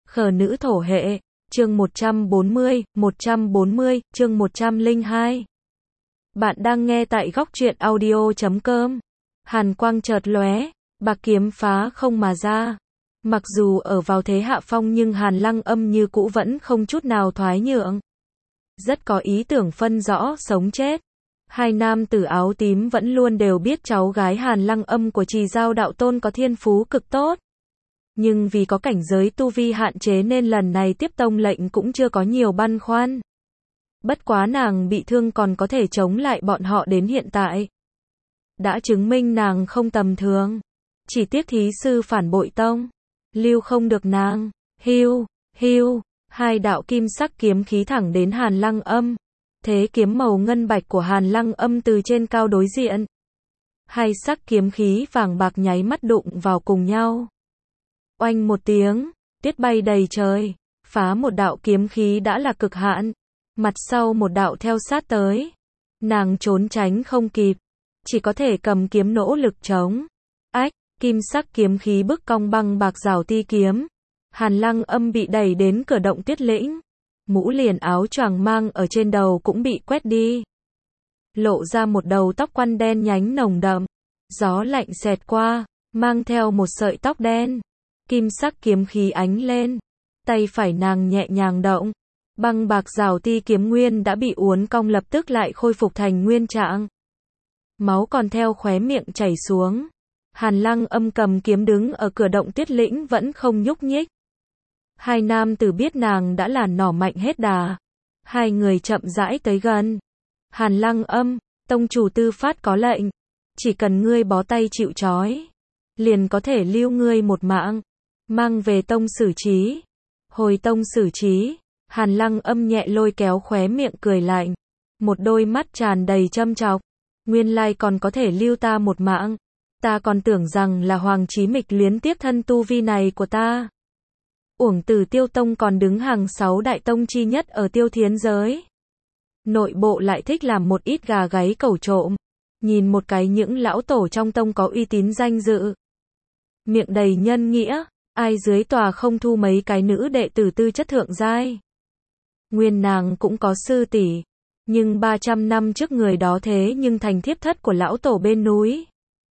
Khờ nữ thổ hệ, chương 140, chương 102. Bạn đang nghe tại góc truyện audio.com. Hàn quang chợt lóe, bạc kiếm phá không mà ra. Mặc dù ở vào thế hạ phong nhưng Hàn Lăng Âm như cũ vẫn không chút nào thoái nhượng. Rất có ý tưởng phân rõ sống chết. Hai nam tử áo tím vẫn luôn đều biết cháu gái Hàn Lăng Âm của Trì Giao đạo tôn có thiên phú cực tốt. Nhưng vì có cảnh giới tu vi hạn chế nên lần này tiếp tông lệnh cũng chưa có nhiều băn khoăn. Bất quá nàng bị thương còn có thể chống lại bọn họ đến hiện tại. Đã chứng minh nàng không tầm thường. Chỉ tiếc thí sư phản bội tông. Lưu không được nàng. Hiu, hiu, hai đạo kim sắc kiếm khí thẳng đến Hàn Lăng Âm. Thế kiếm màu ngân bạch của Hàn Lăng Âm từ trên cao đối diện. Hai sắc kiếm khí vàng bạc nháy mắt đụng vào cùng nhau. Oanh một tiếng, tuyết bay đầy trời, phá một đạo kiếm khí đã là cực hạn. Mặt sau một đạo theo sát tới. Nàng trốn tránh không kịp, chỉ có thể cầm kiếm nỗ lực chống. Ách, kim sắc kiếm khí bức cong băng bạc rào ti kiếm. Hàn Lăng Âm bị đẩy đến cửa động tuyết lĩnh. Mũ liền áo choàng mang ở trên đầu cũng bị quét đi. Lộ ra một đầu tóc quăn đen nhánh nồng đậm. Gió lạnh xẹt qua, mang theo một sợi tóc đen. Kim sắc kiếm khí ánh lên. Tay phải nàng nhẹ nhàng động. Băng bạc rào ti kiếm nguyên đã bị uốn cong lập tức lại khôi phục thành nguyên trạng. Máu còn theo khóe miệng chảy xuống. Hàn Lăng Âm cầm kiếm đứng ở cửa động tuyết lĩnh vẫn không nhúc nhích. Hai nam tử biết nàng đã là nỏ mạnh hết đà. Hai người chậm rãi tới gần. Hàn Lăng Âm, tông chủ Tư Phát có lệnh. Chỉ cần ngươi bó tay chịu trói, liền có thể lưu ngươi một mạng. Mang về tông xử trí. Hồi tông xử trí. Hàn Lăng Âm nhẹ lôi kéo khóe miệng cười lạnh. Một đôi mắt tràn đầy châm chọc. Nguyên lai còn có thể lưu ta một mạng. Ta còn tưởng rằng là Hoàng Chí Mịch luyến tiếc thân tu vi này của ta. Uổng Tử Tiêu Tông còn đứng hàng 6 đại tông chi nhất ở Tiêu Thiến giới. Nội bộ lại thích làm một ít gà gáy cẩu trộm. Nhìn một cái những lão tổ trong tông có uy tín danh dự. Miệng đầy nhân nghĩa. Ai dưới tòa không thu mấy cái nữ đệ tử tư chất thượng giai. Nguyên nàng cũng có sư tỷ, nhưng 300 năm trước người đó thế nhưng thành thiếp thất của lão tổ bên núi.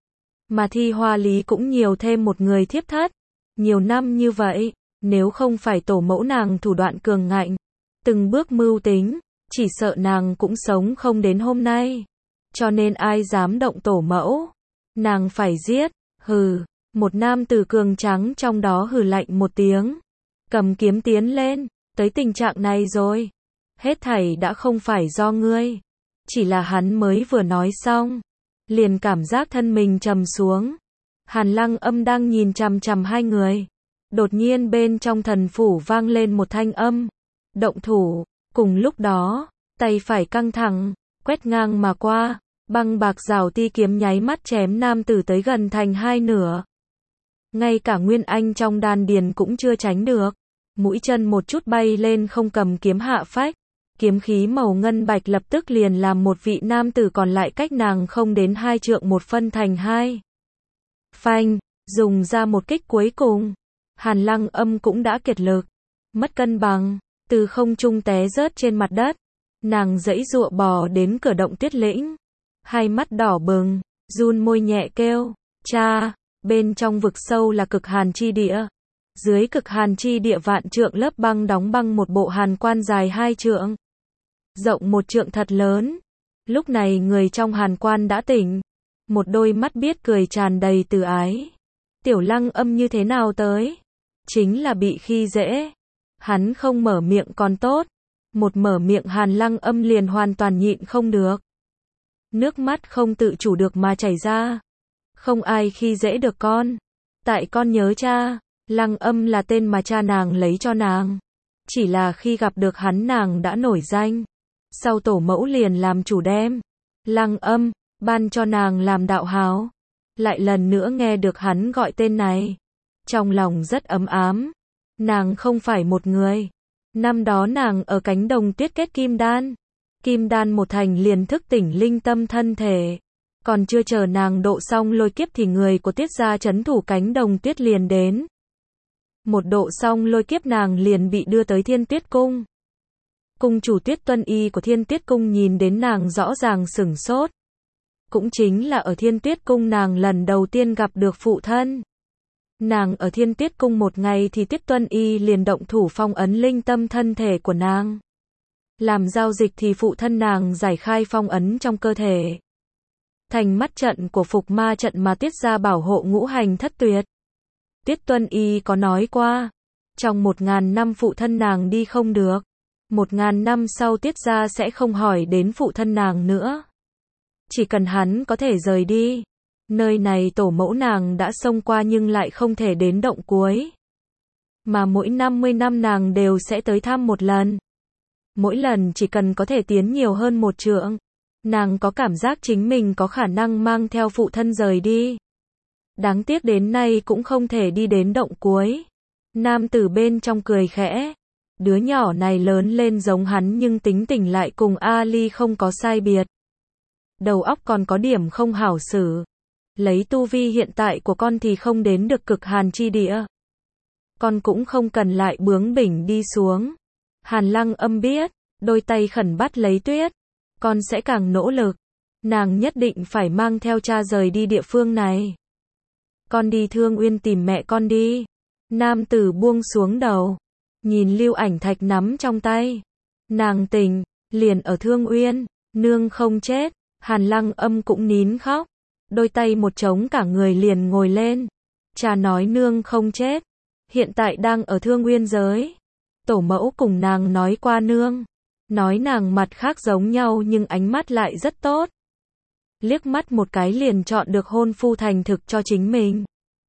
Mà Thi Hoa Lý cũng nhiều thêm một người thiếp thất. Nhiều năm như vậy, nếu không phải tổ mẫu nàng thủ đoạn cường ngạnh, từng bước mưu tính, chỉ sợ nàng cũng sống không đến hôm nay. Cho nên ai dám động tổ mẫu, nàng phải giết. Hừ. Một nam tử cường trắng trong đó hừ lạnh một tiếng. Cầm kiếm tiến lên. Tới tình trạng này rồi. Hết thảy đã không phải do ngươi. Chỉ là hắn mới vừa nói xong. Liền cảm giác thân mình trầm xuống. Hàn Lăng Âm đang nhìn chằm chằm hai người. Đột nhiên bên trong thần phủ vang lên một thanh âm. Động thủ. Cùng lúc đó, tay phải căng thẳng, quét ngang mà qua. Băng bạc rào ti kiếm nháy mắt chém nam tử tới gần thành hai nửa. Ngay cả Nguyên Anh trong đan điền cũng chưa tránh được. Mũi chân một chút bay lên không cầm kiếm hạ phách. Kiếm khí màu ngân bạch lập tức liền làm một vị nam tử còn lại cách nàng không đến 2 trượng một phân thành hai. Phanh, dùng ra một kích cuối cùng. Hàn Lăng Âm cũng đã kiệt lực. Mất cân bằng, từ không trung té rớt trên mặt đất. Nàng giãy giụa bò đến cửa động tuyết lĩnh. Hai mắt đỏ bừng, run môi nhẹ kêu, cha. Bên trong vực sâu là cực hàn chi địa. Dưới cực hàn chi địa vạn trượng lớp băng đóng băng một bộ hàn quan dài 2 trượng. Rộng 1 trượng thật lớn. Lúc này người trong hàn quan đã tỉnh. Một đôi mắt biết cười tràn đầy từ ái. Tiểu Lăng Âm như thế nào tới? Chính là bị khi dễ. Hắn không mở miệng còn tốt. Một mở miệng Hàn Lăng Âm liền hoàn toàn nhịn không được. Nước mắt không tự chủ được mà chảy ra. Không ai khi dễ được con. Tại con nhớ cha. Lăng Âm là tên mà cha nàng lấy cho nàng. Chỉ là khi gặp được hắn nàng đã nổi danh. Sau tổ mẫu liền làm chủ đem Lăng Âm ban cho nàng làm đạo háo. Lại lần nữa nghe được hắn gọi tên này. Trong lòng rất ấm ám. Nàng không phải một người. Năm đó nàng ở cánh đồng tuyết kết kim đan. Kim đan một thành liền thức tỉnh linh tâm thân thể. Còn chưa chờ nàng độ xong lôi kiếp thì người của Tiết gia trấn thủ cánh đồng tuyết liền đến. Một độ xong lôi kiếp nàng liền bị đưa tới Thiên Tuyết Cung. Cung chủ Tuyết Tuân Y của Thiên Tuyết Cung nhìn đến nàng rõ ràng sửng sốt. Cũng chính là ở Thiên Tuyết Cung nàng lần đầu tiên gặp được phụ thân. Nàng ở Thiên Tuyết Cung một ngày thì Tuyết Tuân Y liền động thủ phong ấn linh tâm thân thể của nàng. Làm giao dịch thì phụ thân nàng giải khai phong ấn trong cơ thể. Thành mắt trận của Phục Ma trận mà tiết ra bảo hộ ngũ hành thất tuyệt. Tuyết Tuân Y có nói qua, trong 1000 năm phụ thân nàng đi không được. 1000 năm sau tiết ra sẽ không hỏi đến phụ thân nàng nữa. Chỉ cần hắn có thể rời đi. Nơi này tổ mẫu nàng đã xông qua nhưng lại không thể đến động cuối. Mà mỗi 50 năm nàng đều sẽ tới thăm một lần. Mỗi lần chỉ cần có thể tiến nhiều hơn một trượng. Nàng có cảm giác chính mình có khả năng mang theo phụ thân rời đi. Đáng tiếc đến nay cũng không thể đi đến động cuối. Nam tử bên trong cười khẽ. Đứa nhỏ này lớn lên giống hắn nhưng tính tình lại cùng Ali không có sai biệt. Đầu óc còn có điểm không hảo xử. Lấy tu vi hiện tại của con thì không đến được cực hàn chi địa. Con cũng không cần lại bướng bỉnh đi xuống. Hàn Lăng Âm biết, đôi tay khẩn bắt lấy Tuyết. Con sẽ càng nỗ lực. Nàng nhất định phải mang theo cha rời đi địa phương này. Con đi Thương Uyên tìm mẹ con đi. Nam tử buông xuống đầu. Nhìn lưu ảnh thạch nắm trong tay. Nàng tỉnh, liền ở Thương Uyên, nương không chết. Hàn Lăng Âm cũng nín khóc. Đôi tay một trống cả người liền ngồi lên. Cha nói nương không chết. Hiện tại đang ở Thương Uyên giới. Tổ mẫu cùng nàng nói qua nương. Nói nàng mặt khác giống nhau nhưng ánh mắt lại rất tốt. Liếc mắt một cái liền chọn được hôn phu thành thực cho chính mình.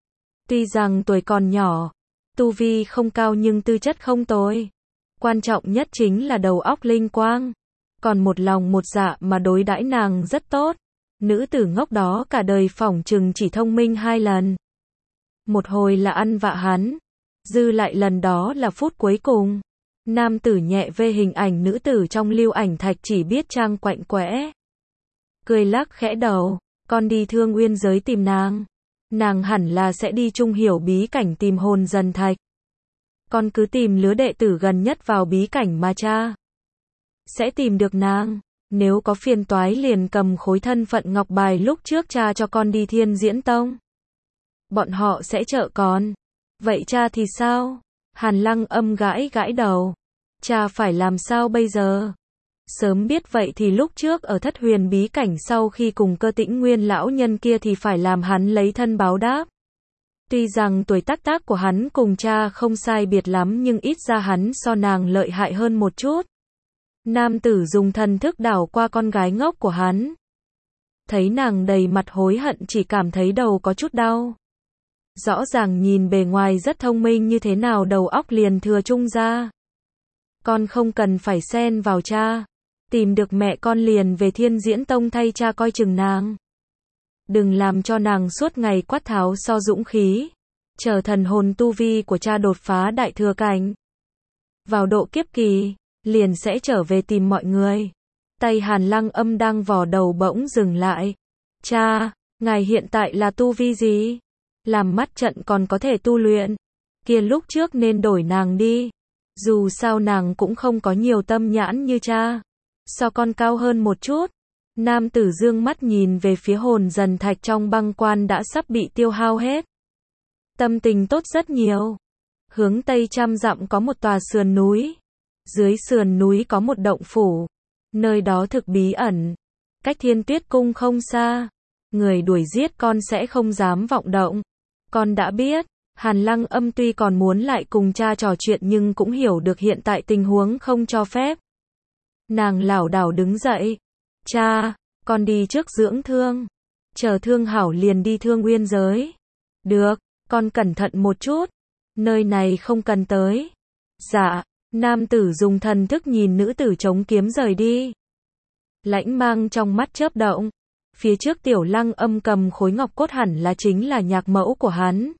Tuy rằng tuổi còn nhỏ, tu vi không cao nhưng tư chất không tồi. Quan trọng nhất chính là đầu óc linh quang. Còn một lòng một dạ mà đối đãi nàng rất tốt. Nữ tử ngốc đó cả đời phỏng chừng chỉ thông minh 2 lần. Một hồi là ăn vạ hắn. Dư lại lần đó là phút cuối cùng. Nam tử nhẹ vê hình ảnh nữ tử trong lưu ảnh thạch chỉ biết trang quạnh quẽ. Cười lắc khẽ đầu, con đi Thương Uyên giới tìm nàng. Nàng hẳn là sẽ đi Trung Hiểu bí cảnh tìm hồn dần thạch. Con cứ tìm lứa đệ tử gần nhất vào bí cảnh mà cha. Sẽ tìm được nàng. Nếu có phiền toái liền cầm khối thân phận ngọc bài lúc trước cha cho con đi Thiên Diễn Tông. Bọn họ sẽ trợ con. Vậy cha thì sao? Hàn Lăng Âm gãi gãi đầu. Cha phải làm sao bây giờ? Sớm biết vậy thì lúc trước ở Thất Huyền bí cảnh sau khi cùng Cơ Tĩnh Nguyên lão nhân kia thì phải làm hắn lấy thân báo đáp. Tuy rằng tuổi tác của hắn cùng cha không sai biệt lắm nhưng ít ra hắn so nàng lợi hại hơn một chút. Nam tử dùng thần thức đảo qua con gái ngốc của hắn. Thấy nàng đầy mặt hối hận chỉ cảm thấy đầu có chút đau. Rõ ràng nhìn bề ngoài rất thông minh như thế nào đầu óc liền thừa trung ra. Con không cần phải xen vào cha. Tìm được mẹ con liền về Thiên Diễn Tông thay cha coi chừng nàng. Đừng làm cho nàng suốt ngày quát tháo so dũng khí. Chờ thần hồn tu vi của cha đột phá đại thừa cảnh. Vào độ kiếp kỳ, liền sẽ trở về tìm mọi người. Tay Hàn Lăng Âm đang vò đầu bỗng dừng lại. Cha, ngài hiện tại là tu vi gì? Làm mắt trận còn có thể tu luyện. Kia lúc trước nên đổi nàng đi. Dù sao nàng cũng không có nhiều tâm nhãn như cha. So con cao hơn một chút. Nam tử dương mắt nhìn về phía hồn dần thạch trong băng quan đã sắp bị tiêu hao hết. Tâm tình tốt rất nhiều. Hướng tây 100 dặm có một tòa sườn núi. Dưới sườn núi có một động phủ. Nơi đó thực bí ẩn. Cách Thiên Tuyết Cung không xa. Người đuổi giết con sẽ không dám vọng động. Con đã biết. Hàn Lăng Âm tuy còn muốn lại cùng cha trò chuyện nhưng cũng hiểu được hiện tại tình huống không cho phép. Nàng lảo đảo đứng dậy. Cha, con đi trước dưỡng thương. Chờ thương hảo liền đi Thương Uyên giới. Được, con cẩn thận một chút. Nơi này không cần tới. Dạ, nam tử dùng thần thức nhìn nữ tử chống kiếm rời đi. Lãnh mang trong mắt chớp động. Phía trước Tiểu Lăng Âm cầm khối ngọc cốt hẳn là chính là nhạc mẫu của hắn.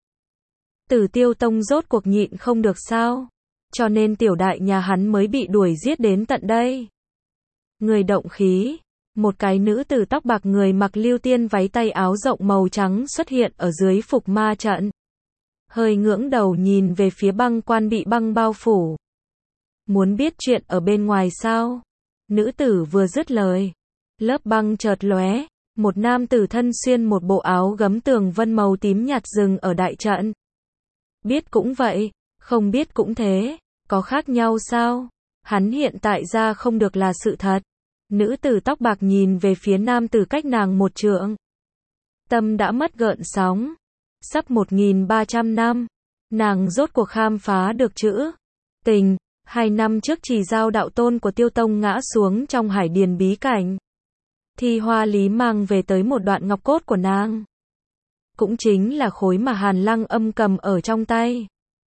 Tử Tiêu Tông rốt cuộc nhịn không được sao? Cho nên tiểu đại nhà hắn mới bị đuổi giết đến tận đây. Người động khí. Một cái nữ tử tóc bạc người mặc lưu tiên váy tay áo rộng màu trắng xuất hiện ở dưới Phục Ma trận. hơi ngưỡng đầu nhìn về phía băng quan bị băng bao phủ. Muốn biết chuyện ở bên ngoài sao? Nữ tử vừa dứt lời, lớp băng chợt lóe, một nam tử thân xuyên một bộ áo gấm tường vân màu tím nhạt dừng ở đại trận. Biết cũng vậy, không biết cũng thế, có khác nhau sao? Hắn hiện tại ra không được là sự thật. Nữ tử tóc bạc nhìn về phía nam tử cách nàng một trượng. Tâm đã mất gợn sóng. Sắp 1300 năm, nàng rốt cuộc khám phá được chữ tình. 2 năm trước Trì Giao đạo tôn của Tiêu Tông ngã xuống trong hải điền bí cảnh. Thì Hoa Lý mang về tới một đoạn ngọc cốt của nàng. Cũng chính là khối mà Hàn Lăng Âm cầm ở trong tay.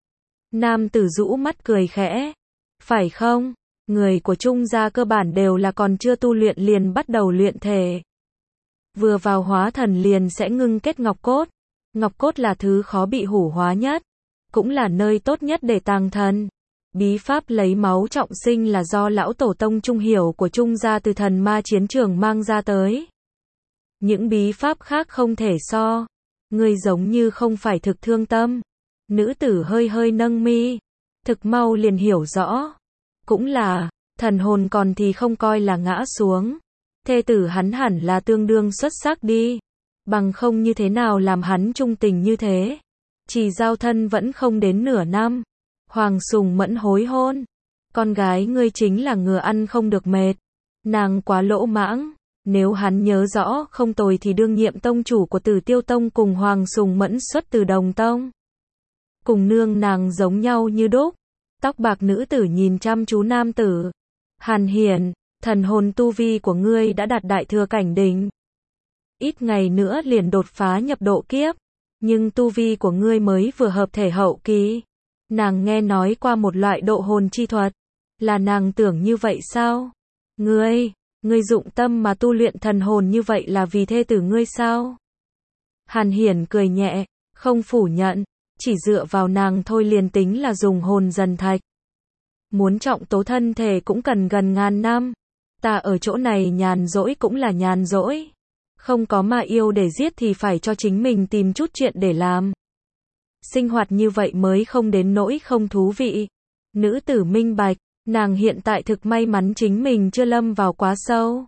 Nam tử rũ mắt cười khẽ. Phải không? Người của Trung gia cơ bản đều là còn chưa tu luyện liền bắt đầu luyện thể. Vừa vào hóa thần liền sẽ ngưng kết ngọc cốt. Ngọc cốt là thứ khó bị hủ hóa nhất. Cũng là nơi tốt nhất để tàng thần. Bí pháp lấy máu trọng sinh là do lão tổ tông trung hiểu của Trung gia từ thần ma chiến trường mang ra tới. Những bí pháp khác không thể so. Ngươi giống như không phải thực thương tâm. Nữ tử hơi hơi nâng mi. Thực mau liền hiểu rõ. Cũng là, thần hồn còn thì không coi là ngã xuống. Thê tử hắn hẳn là tương đương xuất sắc đi. Bằng không như thế nào làm hắn trung tình như thế. Chỉ giao thân vẫn không đến nửa năm. Hoàng Sùng Mẫn hối hôn. Con gái ngươi chính là ngựa ăn không được mệt. Nàng quá lỗ mãng. Nếu hắn nhớ rõ không tồi thì đương nhiệm tông chủ của Tử Tiêu Tông cùng Hoàng Sùng Mẫn xuất từ đồng tông. Cùng nương nàng giống nhau như đúc. Tóc bạc nữ tử nhìn chăm chú nam tử. Hàn Hiển, thần hồn tu vi của ngươi đã đạt đại thừa cảnh đỉnh. Ít ngày nữa liền đột phá nhập độ kiếp. Nhưng tu vi của ngươi mới vừa hợp thể hậu kỳ. Nàng nghe nói qua một loại độ hồn chi thuật. Là nàng tưởng như vậy sao? Ngươi dụng tâm mà tu luyện thần hồn như vậy là vì thê tử ngươi sao? Hàn Hiển cười nhẹ, không phủ nhận. Chỉ dựa vào nàng thôi liền tính là dùng hồn dần thạch. Muốn trọng tố thân thể cũng cần gần ngàn năm. Ta ở chỗ này nhàn rỗi cũng là nhàn rỗi. Không có mà yêu để giết thì phải cho chính mình tìm chút chuyện để làm. Sinh hoạt như vậy mới không đến nỗi không thú vị. Nữ tử minh bạch, nàng hiện tại thực may mắn chính mình chưa lâm vào quá sâu.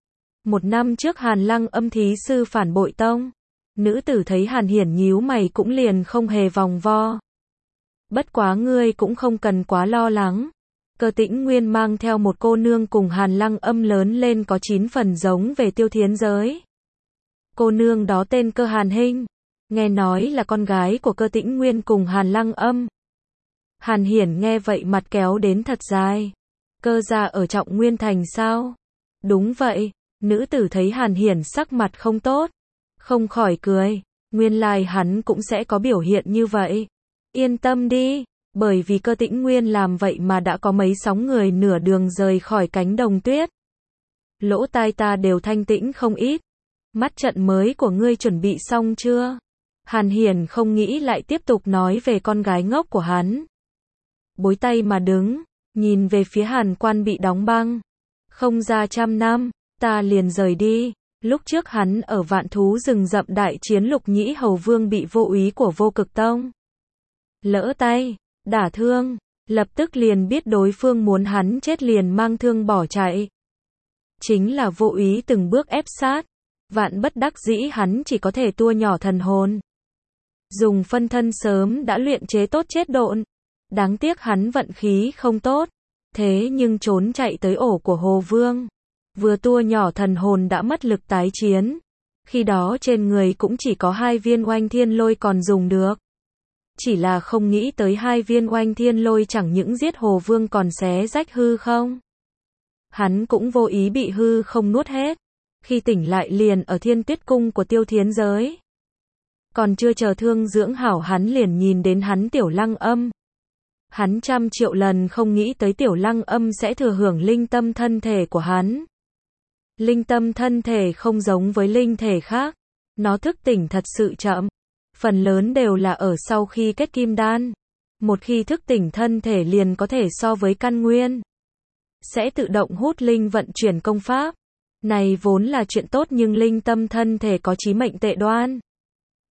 1 năm trước Hàn Lăng Âm thí sư phản bội tông. Nữ tử thấy Hàn Hiển nhíu mày cũng liền không hề vòng vo. Bất quá ngươi cũng không cần quá lo lắng. Cơ Tĩnh Nguyên mang theo một cô nương cùng Hàn Lăng Âm lớn lên có 9 phần giống về Tiêu Thiến giới. Cô nương đó tên Cơ Hàn Hinh. Nghe nói là con gái của Cơ Tĩnh Nguyên cùng Hàn Lăng Âm. Hàn Hiển nghe vậy mặt kéo đến thật dài. Cơ gia ở Trọng Nguyên Thành sao? Đúng vậy. Nữ tử thấy Hàn Hiển sắc mặt không tốt. Không khỏi cười. Nguyên lai hắn cũng sẽ có biểu hiện như vậy. Yên tâm đi. Bởi vì Cơ Tĩnh Nguyên làm vậy mà đã có mấy sóng người nửa đường rời khỏi cánh đồng tuyết. Lỗ tai ta đều thanh tĩnh không ít. Mắt trận mới của ngươi chuẩn bị xong chưa? Hàn Hiển không nghĩ lại tiếp tục nói về con gái ngốc của hắn. Bối tay mà đứng, nhìn về phía Hàn Quan bị đóng băng. Không ra 100 năm, ta liền rời đi. Lúc trước hắn ở Vạn Thú rừng rậm đại chiến Lục Nhĩ Hầu Vương bị vô úy của Vô Cực Tông lỡ tay, đả thương, lập tức liền biết đối phương muốn hắn chết liền mang thương bỏ chạy. Chính là vô úy từng bước ép sát, vạn bất đắc dĩ hắn chỉ có thể tua nhỏ thần hồn. Dùng phân thân sớm đã luyện chế tốt chết độn. Đáng tiếc hắn vận khí không tốt, thế nhưng trốn chạy tới ổ của Hồ Vương. Vừa tua nhỏ thần hồn đã mất lực tái chiến. Khi đó trên người cũng chỉ có 2 viên oanh thiên lôi còn dùng được. Chỉ là không nghĩ tới 2 viên oanh thiên lôi chẳng những giết Hồ Vương còn xé rách hư không. Hắn cũng vô ý bị hư không nuốt hết. Khi tỉnh lại liền ở Thiên Tuyết Cung của Tiêu Thiến giới. Còn chưa chờ thương dưỡng hảo hắn liền nhìn đến hắn Tiểu Lăng Âm. Hắn 100 triệu lần không nghĩ tới Tiểu Lăng Âm sẽ thừa hưởng linh tâm thân thể của hắn. Linh tâm thân thể không giống với linh thể khác. Nó thức tỉnh thật sự chậm. Phần lớn đều là ở sau khi kết kim đan. Một khi thức tỉnh thân thể liền có thể so với căn nguyên. Sẽ tự động hút linh vận chuyển công pháp. Này vốn là chuyện tốt nhưng linh tâm thân thể có chí mệnh tệ đoan.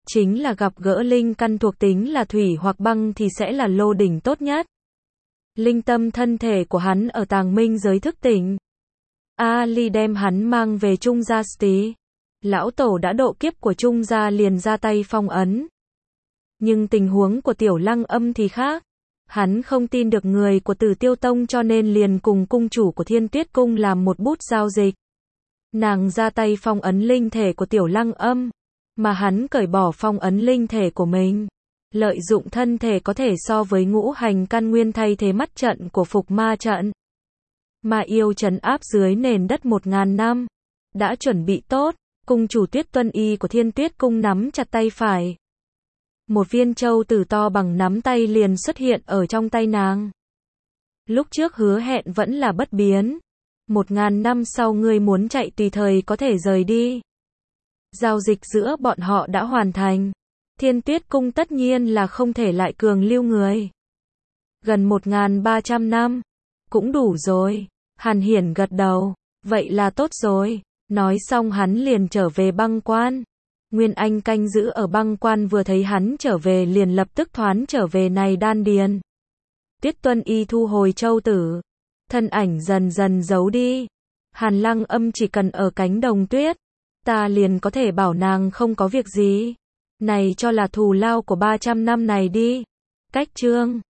chính là gặp gỡ linh căn thuộc tính là thủy hoặc băng thì sẽ là lô đỉnh tốt nhất. Linh tâm thân thể của hắn ở tàng minh giới thức tỉnh. Ali đem hắn mang về Trung gia tí. Lão tổ đã độ kiếp của Trung gia liền ra tay phong ấn. Nhưng tình huống của Tiểu Lăng Âm thì khác. Hắn không tin được người của Tử Tiêu Tông cho nên liền cùng cung chủ của Thiên Tuyết Cung làm một bút giao dịch. Nàng ra tay phong ấn linh thể của Tiểu Lăng Âm, mà hắn cởi bỏ phong ấn linh thể của mình. Lợi dụng thân thể có thể so với ngũ hành căn nguyên thay thế mắt trận của Phục Ma trận. Ma yêu trấn áp dưới nền đất 1000 năm. Đã chuẩn bị tốt, cung chủ Tuyết Tuân Y của Thiên Tuyết Cung nắm chặt tay phải. Một viên châu tử to bằng nắm tay liền xuất hiện ở trong tay nàng. Lúc trước hứa hẹn vẫn là bất biến. 1000 năm sau ngươi muốn chạy tùy thời có thể rời đi. Giao dịch giữa bọn họ đã hoàn thành. Thiên Tuyết Cung tất nhiên là không thể lại cường lưu người. Gần 1300 năm. Cũng đủ rồi. Hàn Hiển gật đầu. Vậy là tốt rồi. Nói xong hắn liền trở về băng quan. Nguyên Anh canh giữ ở băng quan vừa thấy hắn trở về liền lập tức thoán trở về này đan điền. Tuyết Tuân Y thu hồi châu tử. Thân ảnh dần dần giấu đi. Hàn Lăng Âm chỉ cần ở cánh đồng tuyết. Ta liền có thể bảo nàng không có việc gì. Này cho là thù lao của 300 năm này đi. Cách chương